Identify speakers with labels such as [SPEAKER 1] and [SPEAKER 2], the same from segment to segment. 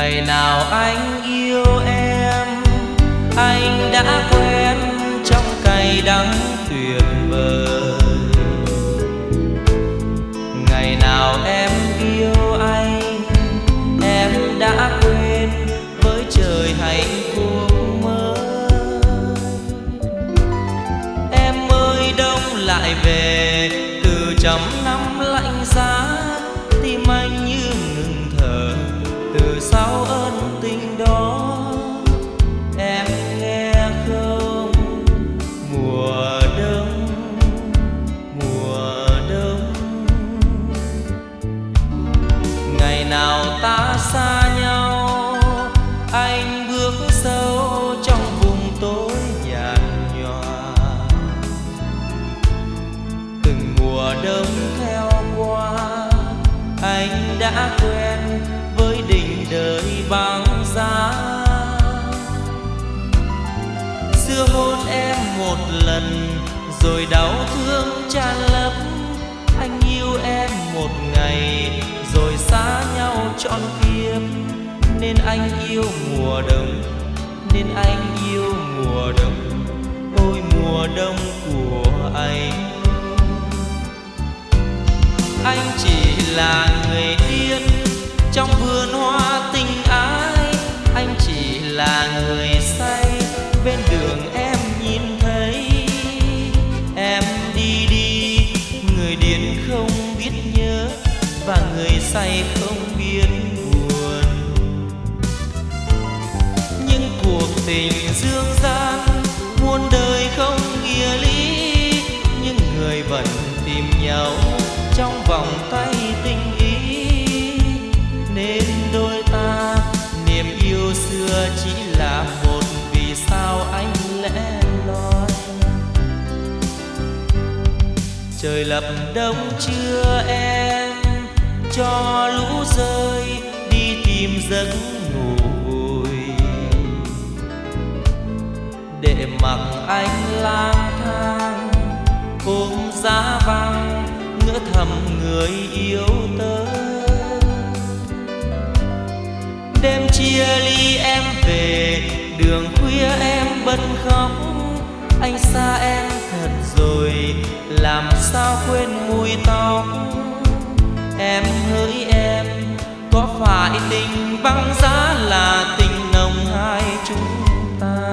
[SPEAKER 1] Ngày nào anh yêu em, anh đã quen trong cay đắng tuyệt vời. Ngày nào em yêu anh, em đã quên với trời hạnh phúc mới. Em ơi đông lại về từ trăm năm lạnh giá, tim anh như ngừng thở từ sau ân tình đó. Em nghe không, mùa đông, mùa đông. Ngày nào ta xa nhau, anh bước sâu trong vùng tối nhạt nhòa. Từng mùa đông theo qua, anh đã quen với đỉnh đời băng giá. Xưa hôn em một lần rồi đau thương tràn lấp. Anh yêu em một ngày rồi xa nhau trọn kiếp. Nên anh yêu mùa đông, nên anh yêu mùa đông. Ôi mùa đông của anh. Anh chỉ là người điên trong vườn hoa tình ái. Anh chỉ là người say bên đường em nhìn thấy. Em đi đi, người điên không biết nhớ và người say không biết buồn. Nhưng cuộc tình dương gian muôn đời không nghĩa lý, nhưng người vẫn tìm nhau trong vòng tay tình ý. Nên đôi ta niềm yêu xưa chỉ là một, vì sao anh lẽ loi. Trời lập đông chưa em, cho lũ rơi đi tìm giấc ngủ vui. Để mặc anh lang thang ôm giá băng, ngỡ thầm người yêu tớ. Đêm chia ly em về, đường khuya em bật khóc. Anh xa em thật rồi, làm sao quên mùi tóc. Em hỡi em, có phải tình băng giá là tình nồng hai chúng ta?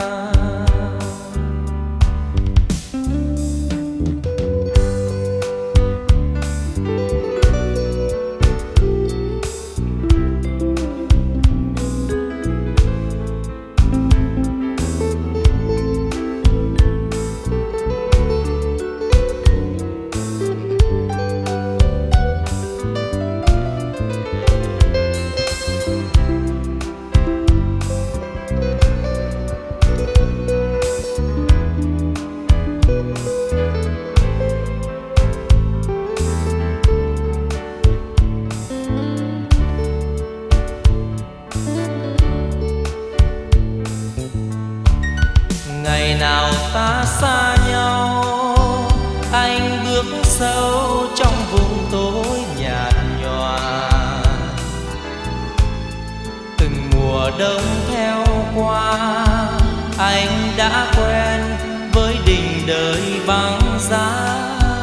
[SPEAKER 1] Ngày nào ta xa nhau, anh bước sâu trong vùng tối nhạt nhòa. Từng mùa đông theo qua, anh đã quen với đỉnh đời băng giá.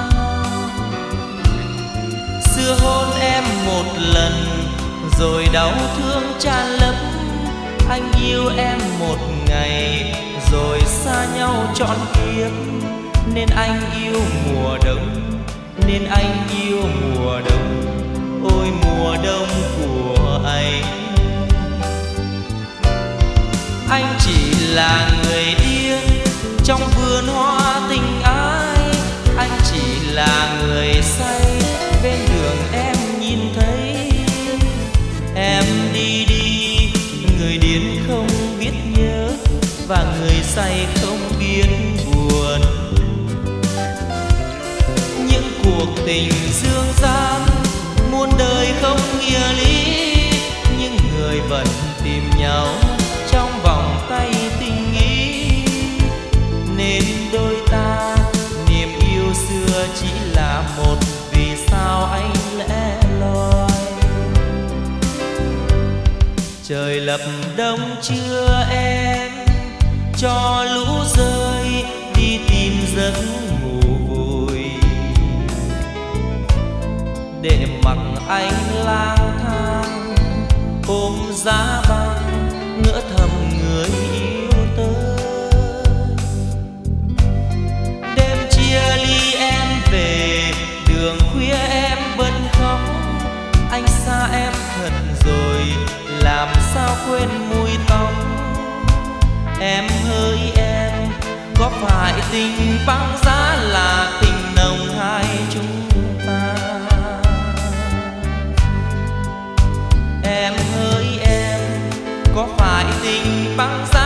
[SPEAKER 1] Xưa hôn em một lần rồi đau thương tràn lấp. Anh yêu em một ngày rồi xa nhau trọn kiếp. Nên anh yêu mùa đông, nên anh yêu mùa đông. Ôi mùa đông của anh. Anh chỉ là người điên trong vườn hoa tình ái. Anh chỉ là người say bên đường em nhìn thấy. Em đi đi, người điên không biết nhớ và người say không biết buồn. Những cuộc tình dương gian muôn đời không nghĩa lý, nhưng người vẫn tìm nhau trong vòng tay tình ý. Nên đôi ta niềm yêu xưa chỉ là một, vì sao anh lẽ loi. Trời lập đông chưa em, cho lũ rơi đi tìm giấc ngủ vui, để mặc anh lang thang ôm giá băng ngỡ thầm người yêu tới. Đêm chia ly em về đường khuya em vẫn khóc, anh xa em thật rồi làm sao quên mùi tóc. Em hỡi em, có phải tình băng giá là tình nồng hai chúng ta? Em hỡi em, có phải tình băng giá